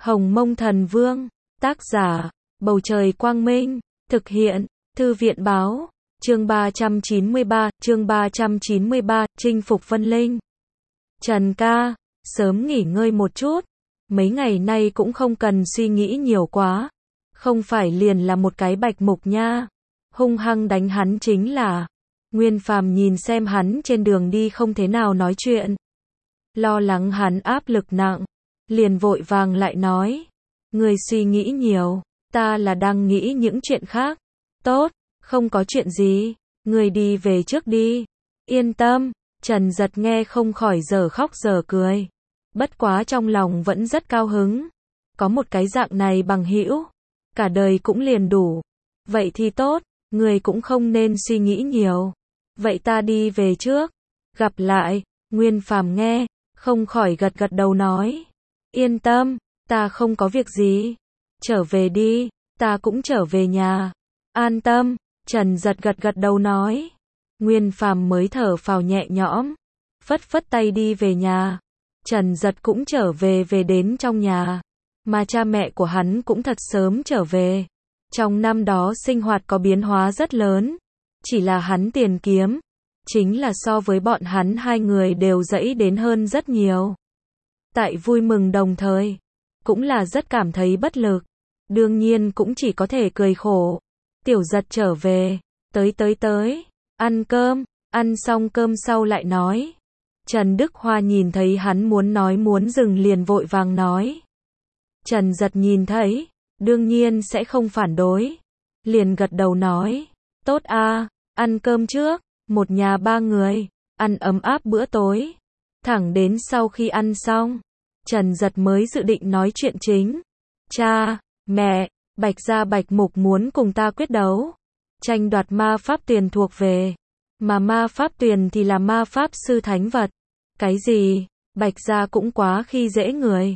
Hồng Mông Thần Vương, tác giả, Bầu Trời Quang Minh, thực hiện, Thư viện Báo, chương 393, chinh phục Vân Linh. Trần ca, sớm nghỉ ngơi một chút, mấy ngày nay cũng không cần suy nghĩ nhiều quá, không phải liền là một cái bạch mục nha, hung hăng đánh hắn chính là. Nguyên Phàm nhìn xem hắn trên đường đi không thế nào nói chuyện, lo lắng hắn áp lực nặng, liền vội vàng lại nói, ngươi suy nghĩ nhiều, ta là đang nghĩ những chuyện khác. Tốt, không có chuyện gì, ngươi đi về trước đi. Yên tâm, Trần Giật nghe không khỏi giờ khóc giờ cười. Bất quá trong lòng vẫn rất cao hứng. Có một cái dạng này bằng hữu, cả đời cũng liền đủ. Vậy thì tốt, ngươi cũng không nên suy nghĩ nhiều. Vậy ta đi về trước. Gặp lại. Nguyên Phàm nghe, không khỏi gật gật đầu nói. Yên tâm, ta không có việc gì. Trở về đi, ta cũng trở về nhà. An tâm, Trần Giật gật gật đầu nói. Nguyên Phàm mới thở phào nhẹ nhõm, phất phất tay đi về nhà. Trần Giật cũng trở về đến trong nhà, mà cha mẹ của hắn cũng thật sớm trở về. Trong năm đó sinh hoạt có biến hóa rất lớn, chỉ là hắn tiền kiếm, chính là so với bọn hắn hai người đều dẫy đến hơn rất nhiều. Tại vui mừng đồng thời, cũng là rất cảm thấy bất lực, đương nhiên cũng chỉ có thể cười khổ. Tiểu Giật trở về, tới, ăn cơm, ăn xong cơm sau lại nói. Trần Đức Hoa nhìn thấy hắn muốn dừng liền vội vàng nói. Trần Giật nhìn thấy, đương nhiên sẽ không phản đối, liền gật đầu nói, tốt a, ăn cơm trước, một nhà ba người, ăn ấm áp bữa tối. Thẳng đến sau khi ăn xong, Trần Giật mới dự định nói chuyện chính. Cha, mẹ, Bạch Gia Bạch Mục muốn cùng ta quyết đấu, tranh đoạt ma pháp tuyền thuộc về, mà ma pháp tuyền thì là ma pháp sư thánh vật. Cái gì? Bạch Gia cũng quá khi dễ người.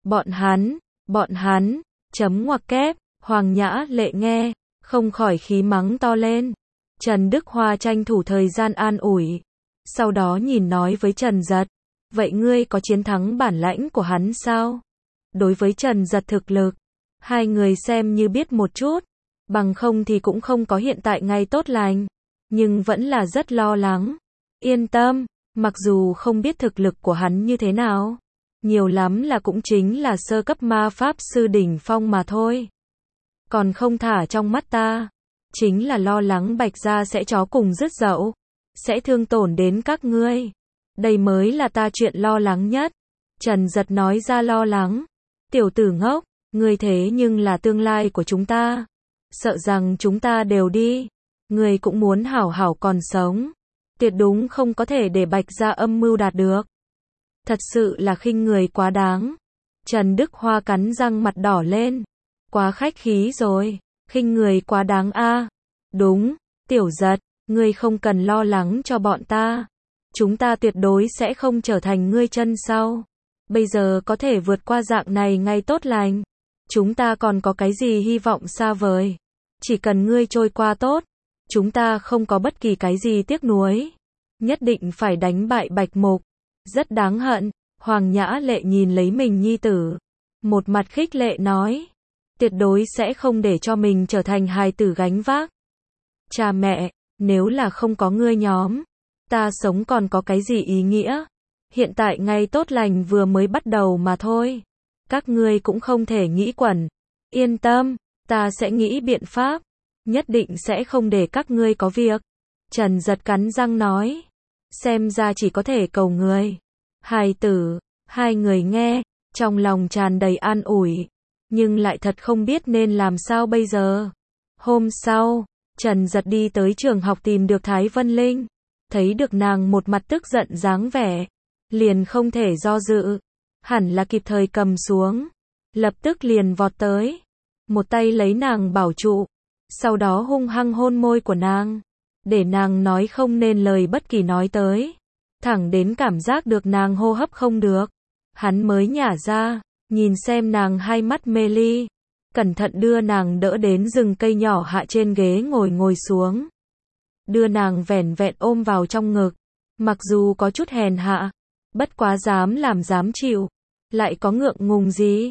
Bọn hắn, chấm ngoặc kép. Hoàng Nhã Lệ nghe, không khỏi khí mắng to lên. Trần Đức Hoa tranh thủ thời gian an ủi, sau đó nhìn nói với Trần Giật, vậy ngươi có chiến thắng bản lãnh của hắn sao? Đối với Trần Giật thực lực, hai người xem như biết một chút, bằng không thì cũng không có hiện tại ngay tốt lành, nhưng vẫn là rất lo lắng. Yên tâm, mặc dù không biết thực lực của hắn như thế nào, nhiều lắm là cũng chính là sơ cấp ma pháp sư đỉnh phong mà thôi. Còn không thả trong mắt ta, chính là lo lắng Bạch Gia sẽ chó cùng rứt dậu, sẽ thương tổn đến các ngươi. Đây mới là ta chuyện lo lắng nhất. Trần Giật nói ra lo lắng. Tiểu tử ngốc, ngươi thế nhưng là tương lai của chúng ta. Sợ rằng chúng ta đều đi, ngươi cũng muốn hảo hảo còn sống. Tuyệt đúng không có thể để Bạch Gia âm mưu đạt được. Thật sự là khinh người quá đáng. Trần Đức Hoa cắn răng mặt đỏ lên. Quá khách khí rồi, khinh người quá đáng a. Đúng, Tiểu Giật, ngươi không cần lo lắng cho bọn ta. Chúng ta tuyệt đối sẽ không trở thành ngươi chân sau. Bây giờ có thể vượt qua dạng này ngay tốt lành. Chúng ta còn có cái gì hy vọng xa vời. Chỉ cần ngươi trôi qua tốt, chúng ta không có bất kỳ cái gì tiếc nuối. Nhất định phải đánh bại Bạch Mục. Rất đáng hận. Hoàng Nhã Lệ nhìn lấy mình nhi tử, một mặt khích lệ nói, tuyệt đối sẽ không để cho mình trở thành hài tử gánh vác. Cha mẹ, nếu là không có ngươi nhóm, ta sống còn có cái gì ý nghĩa? Hiện tại ngay tốt lành vừa mới bắt đầu mà thôi. Các ngươi cũng không thể nghĩ quẩn. Yên tâm, ta sẽ nghĩ biện pháp, nhất định sẽ không để các ngươi có việc. Trần Giật cắn răng nói, xem ra chỉ có thể cầu người. Hài tử, hai người nghe, trong lòng tràn đầy an ủi, nhưng lại thật không biết nên làm sao bây giờ. Hôm sau, Trần Giật đi tới trường học tìm được Thái Vân Linh, thấy được nàng một mặt tức giận dáng vẻ, liền không thể do dự, hẳn là kịp thời cầm xuống, lập tức liền vọt tới, một tay lấy nàng bảo trụ, sau đó hung hăng hôn môi của nàng, để nàng nói không nên lời bất kỳ nói tới, thẳng đến cảm giác được nàng hô hấp không được, hắn mới nhả ra, nhìn xem nàng hai mắt mê ly, cẩn thận đưa nàng đỡ đến rừng cây nhỏ hạ trên ghế ngồi xuống, đưa nàng vẻn vẹn ôm vào trong ngực, mặc dù có chút hèn hạ, bất quá dám làm dám chịu, lại có ngượng ngùng gì.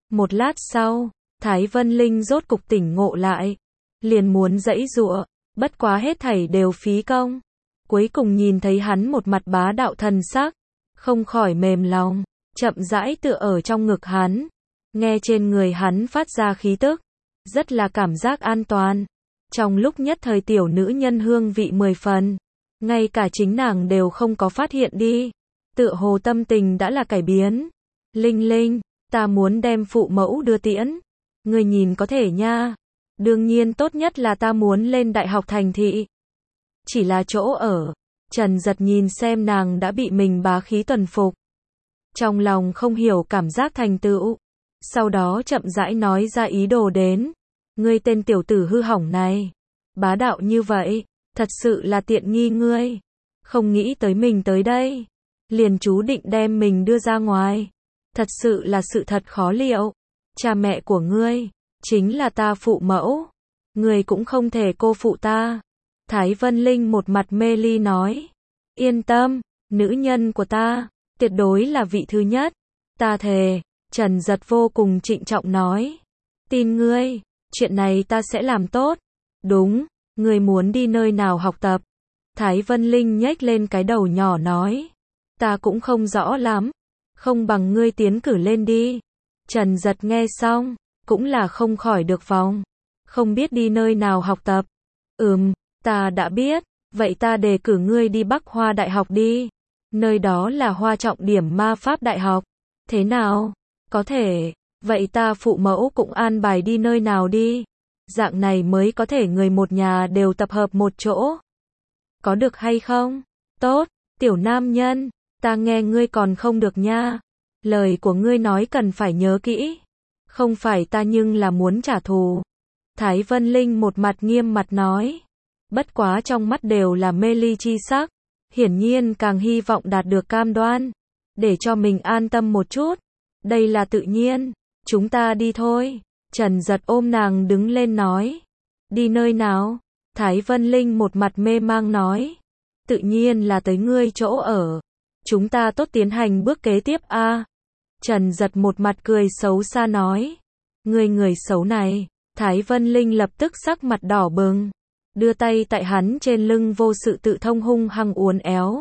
Một lát sau, Thái Vân Linh rốt cục tỉnh ngộ lại, liền muốn giãy giụa, bất quá hết thảy đều phí công. Cuối cùng nhìn thấy hắn một mặt bá đạo thần sắc, không khỏi mềm lòng, chậm rãi tựa ở trong ngực hắn, nghe trên người hắn phát ra khí tức, rất là cảm giác an toàn. Trong lúc nhất thời tiểu nữ nhân hương vị 10 phần, ngay cả chính nàng đều không có phát hiện đi, tựa hồ tâm tình đã là cải biến. Linh Linh, ta muốn đem phụ mẫu đưa tiễn, ngươi nhìn có thể nha. Đương nhiên tốt nhất là ta muốn lên đại học thành thị. Chỉ là chỗ ở, Trần Giật nhìn xem nàng đã bị mình bá khí tuần phục, trong lòng không hiểu cảm giác thành tựu, sau đó chậm rãi nói ra ý đồ đến. Ngươi tên tiểu tử hư hỏng này, bá đạo như vậy, thật sự là tiện nghi ngươi, không nghĩ tới mình tới đây, liền chú định đem mình đưa ra ngoài, thật sự là sự thật khó liệu. Cha mẹ của ngươi, chính là ta phụ mẫu, ngươi cũng không thể cô phụ ta. Thái Vân Linh một mặt mê ly nói, yên tâm, nữ nhân của ta, tuyệt đối là vị thứ nhất, ta thề. Trần Giật vô cùng trịnh trọng nói, tin ngươi, chuyện này ta sẽ làm tốt. Đúng, ngươi muốn đi nơi nào học tập? Thái Vân Linh nhếch lên cái đầu nhỏ nói, ta cũng không rõ lắm, không bằng ngươi tiến cử lên đi. Trần Giật nghe xong, cũng là không khỏi được vòng, không biết đi nơi nào học tập. Ta đã biết, vậy ta đề cử ngươi đi Bắc Hoa Đại học đi, nơi đó là Hoa trọng điểm ma pháp đại học. Thế nào? Có thể, vậy ta phụ mẫu cũng an bài đi nơi nào đi, dạng này mới có thể người một nhà đều tập hợp một chỗ. Có được hay không? Tốt, tiểu nam nhân, ta nghe ngươi còn không được nha. Lời của ngươi nói cần phải nhớ kỹ. Không phải ta nhưng là muốn trả thù. Thái Vân Linh một mặt nghiêm mặt nói. Bất quá trong mắt đều là mê ly chi sắc. Hiển nhiên càng hy vọng đạt được cam đoan, để cho mình an tâm một chút. Đây là tự nhiên, chúng ta đi thôi. Trần Giật ôm nàng đứng lên nói. Đi nơi nào? Thái Vân Linh một mặt mê mang nói. Tự nhiên là tới ngươi chỗ ở. Chúng ta tốt tiến hành bước kế tiếp a. Trần Giật một mặt cười xấu xa nói. Ngươi người xấu này. Thái Vân Linh lập tức sắc mặt đỏ bừng, đưa tay tại hắn trên lưng vô sự tự thông hung hăng uốn éo.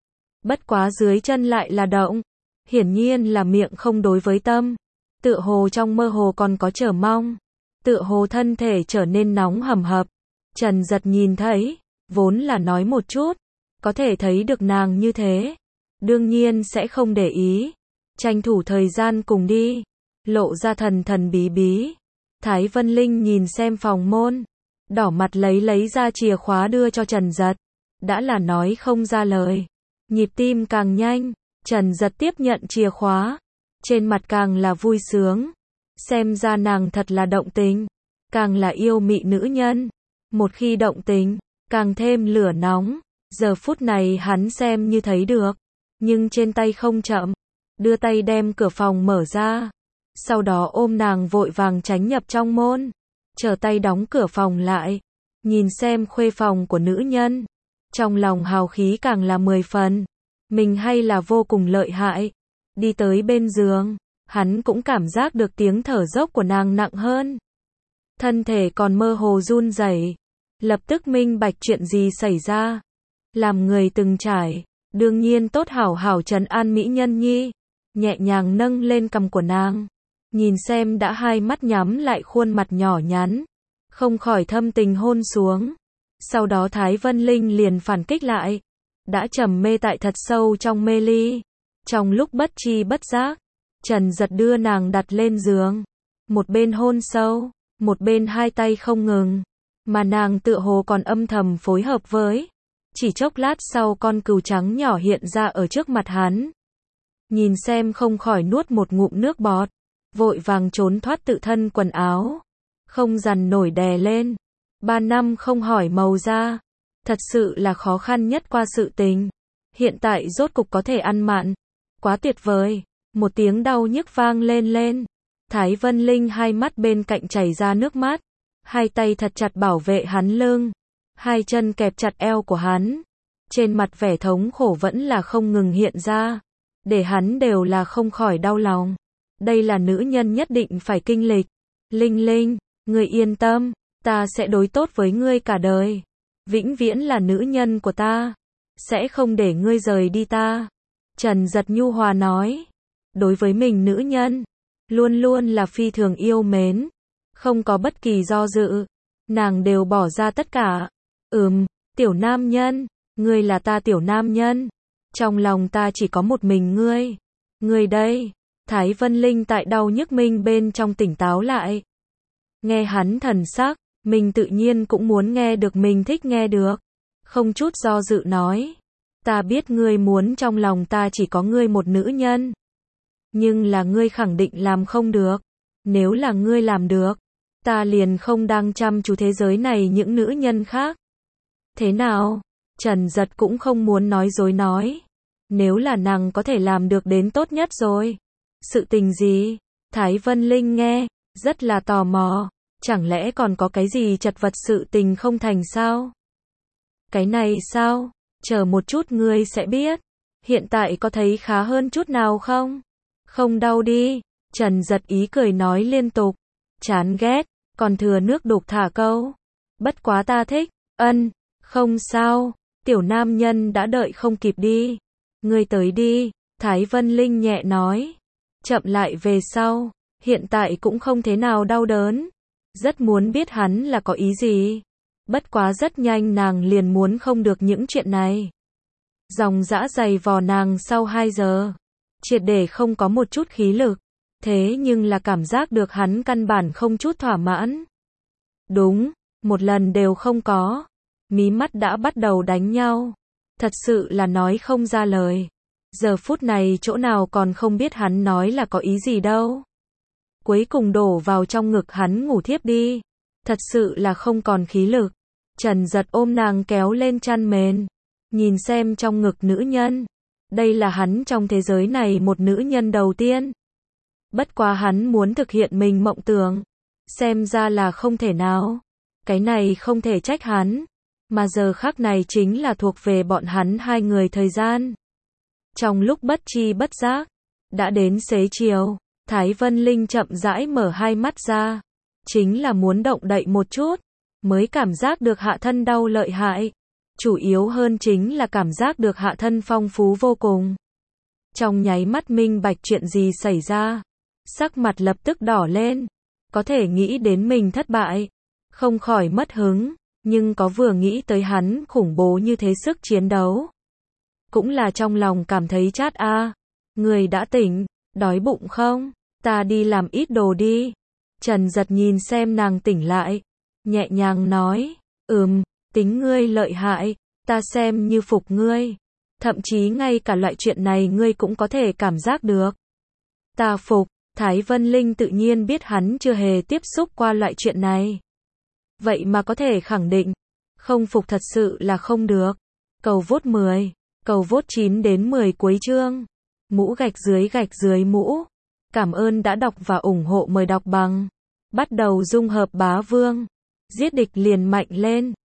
Bất quá dưới chân lại là động. Hiển nhiên là miệng không đối với tâm. Tựa hồ trong mơ hồ còn có chờ mong. Tựa hồ thân thể trở nên nóng hầm hập. Trần Giật nhìn thấy, vốn là nói một chút, có thể thấy được nàng như thế, đương nhiên sẽ không để ý. Tranh thủ thời gian cùng đi, lộ ra thần thần bí bí. Thái Vân Linh nhìn xem phòng môn, đỏ mặt lấy ra chìa khóa đưa cho Trần Giật. Đã là nói không ra lời, nhịp tim càng nhanh. Trần Giật tiếp nhận chìa khóa, trên mặt càng là vui sướng. Xem ra nàng thật là động tình, càng là yêu mị nữ nhân. Một khi động tình, càng thêm lửa nóng. Giờ phút này hắn xem như thấy được, nhưng trên tay không chậm, đưa tay đem cửa phòng mở ra. Sau đó ôm nàng vội vàng tránh nhập trong môn, trở tay đóng cửa phòng lại, nhìn xem khuê phòng của nữ nhân. Trong lòng hào khí càng là 10 phần, mình hay là vô cùng lợi hại. Đi tới bên giường, hắn cũng cảm giác được tiếng thở dốc của nàng nặng hơn. Thân thể còn mơ hồ run rẩy, lập tức minh bạch chuyện gì xảy ra. Làm người từng trải, đương nhiên tốt hảo hảo trấn an mỹ nhân nhi, nhẹ nhàng nâng lên cằm của nàng, nhìn xem đã hai mắt nhắm lại khuôn mặt nhỏ nhắn, không khỏi thâm tình hôn xuống. Sau đó Thái Vân Linh liền phản kích lại, đã trầm mê tại thật sâu trong mê ly. Trong lúc bất tri bất giác, Trần Giật đưa nàng đặt lên giường, một bên hôn sâu, một bên hai tay không ngừng, mà nàng tựa hồ còn âm thầm phối hợp với. Chỉ chốc lát sau con cừu trắng nhỏ hiện ra ở trước mặt hắn. Nhìn xem không khỏi nuốt một ngụm nước bọt, vội vàng trốn thoát tự thân quần áo, không dằn nổi đè lên. 3 năm không hỏi màu da, thật sự là khó khăn nhất qua sự tình. Hiện tại rốt cục có thể ăn mặn, quá tuyệt vời. Một tiếng đau nhức vang lên. Thái Vân Linh hai mắt bên cạnh chảy ra nước mắt, hai tay thật chặt bảo vệ hắn lưng, hai chân kẹp chặt eo của hắn. Trên mặt vẻ thống khổ vẫn là không ngừng hiện ra, để hắn đều là không khỏi đau lòng. đây là nữ nhân nhất định phải kinh lịch. Linh Linh, ngươi yên tâm, ta sẽ đối tốt với ngươi cả đời. Vĩnh viễn là nữ nhân của ta. Sẽ không để ngươi rời đi ta. Trần Giật nhu hòa nói. Đối với mình nữ nhân, luôn luôn là phi thường yêu mến. Không có bất kỳ do dự. Nàng đều bỏ ra tất cả. Tiểu nam nhân, ngươi là ta tiểu nam nhân. Trong lòng ta chỉ có một mình ngươi. Ngươi đây. Thái Vân Linh tại đau nhức mình bên trong tỉnh táo lại. Nghe hắn thần sắc, mình tự nhiên cũng muốn nghe được mình thích nghe được. Không chút do dự nói. Ta biết ngươi muốn trong lòng ta chỉ có ngươi một nữ nhân. Nhưng là ngươi khẳng định làm không được. Nếu là ngươi làm được, ta liền không đang chăm chú thế giới này những nữ nhân khác. Thế nào? Trần Giật cũng không muốn nói dối nói. Nếu là nàng có thể làm được đến tốt nhất rồi. Sự tình gì? Thái Vân Linh nghe, rất là tò mò. Chẳng lẽ còn có cái gì chật vật sự tình không thành sao? Cái này sao? Chờ một chút ngươi sẽ biết. Hiện tại có thấy khá hơn chút nào không? Không đau đi. Trần Giật ý cười nói liên tục. Chán ghét, còn thừa nước đục thả câu. Bất quá ta thích. Không sao. Tiểu nam nhân đã đợi không kịp đi. Ngươi tới đi. Thái Vân Linh nhẹ nói. Chậm lại về sau. Hiện tại cũng không thế nào đau đớn. Rất muốn biết hắn là có ý gì. Bất quá rất nhanh nàng liền muốn không được những chuyện này. Dòng dã dày vò nàng sau 2 giờ. Triệt để không có một chút khí lực. Thế nhưng là cảm giác được hắn căn bản không chút thỏa mãn. Đúng, một lần đều không có. Mí mắt đã bắt đầu đánh nhau. Thật sự là nói không ra lời. Giờ phút này chỗ nào còn không biết hắn nói là có ý gì đâu. Cuối cùng đổ vào trong ngực hắn ngủ thiếp đi. Thật sự là không còn khí lực. Trần Giật ôm nàng kéo lên chăn mền. Nhìn xem trong ngực nữ nhân. Đây là hắn trong thế giới này một nữ nhân đầu tiên. Bất quá hắn muốn thực hiện mình mộng tưởng. Xem ra là không thể nào. Cái này không thể trách hắn. Mà giờ khắc này chính là thuộc về bọn hắn hai người thời gian. Trong lúc bất chi bất giác. Đã đến xế chiều. Thái Vân Linh chậm rãi mở hai mắt ra. Chính là muốn động đậy một chút. Mới cảm giác được hạ thân đau lợi hại. Chủ yếu hơn chính là cảm giác được hạ thân phong phú vô cùng. Trong nháy mắt minh bạch chuyện gì xảy ra. Sắc mặt lập tức đỏ lên. Có thể nghĩ đến mình thất bại. Không khỏi mất hứng. Nhưng có vừa nghĩ tới hắn khủng bố như thế sức chiến đấu. Cũng là trong lòng cảm thấy chát a. Người đã tỉnh, đói bụng không? Ta đi làm ít đồ đi. Trần Giật nhìn xem nàng tỉnh lại. Nhẹ nhàng nói. Tính ngươi lợi hại. Ta xem như phục ngươi. Thậm chí ngay cả loại chuyện này ngươi cũng có thể cảm giác được. Ta phục. Thái Vân Linh tự nhiên biết hắn chưa hề tiếp xúc qua loại chuyện này. Vậy mà có thể khẳng định. Không phục thật sự là không được. Cầu vote 10. Cầu vote 9 đến 10 cuối chương. Mũ gạch dưới mũ. Cảm ơn đã đọc và ủng hộ, mời đọc bằng. Bắt đầu dung hợp bá vương. Giết địch liền mạnh lên.